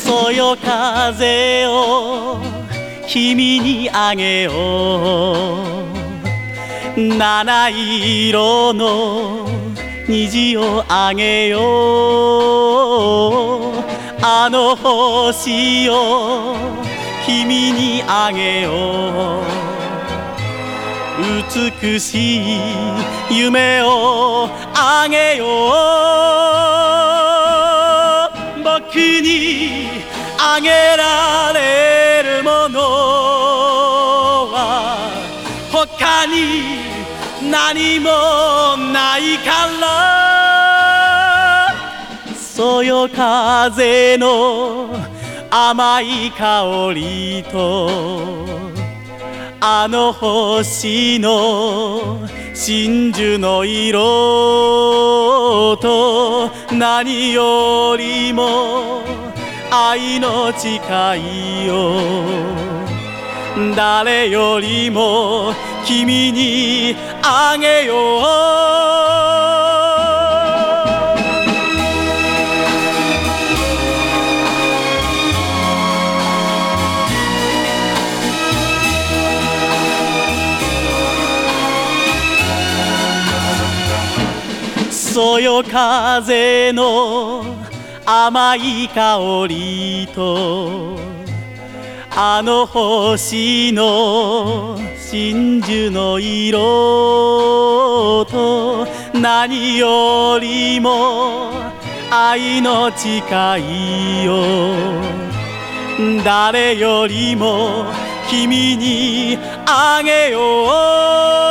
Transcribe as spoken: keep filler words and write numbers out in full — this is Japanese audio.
そよ風を君にあげよう、七色の虹をあげよう、あの星を君にあげよう、美しい夢をあげよう。僕にあげられるものは他に何もないから、そよ風の甘い香りとあの星の真珠の色と、何よりも愛の誓いを誰よりも君にあげよう。そよ風の甘い香りとあの星の真珠の色と、何よりも愛の誓いを誰よりも君にあげよう。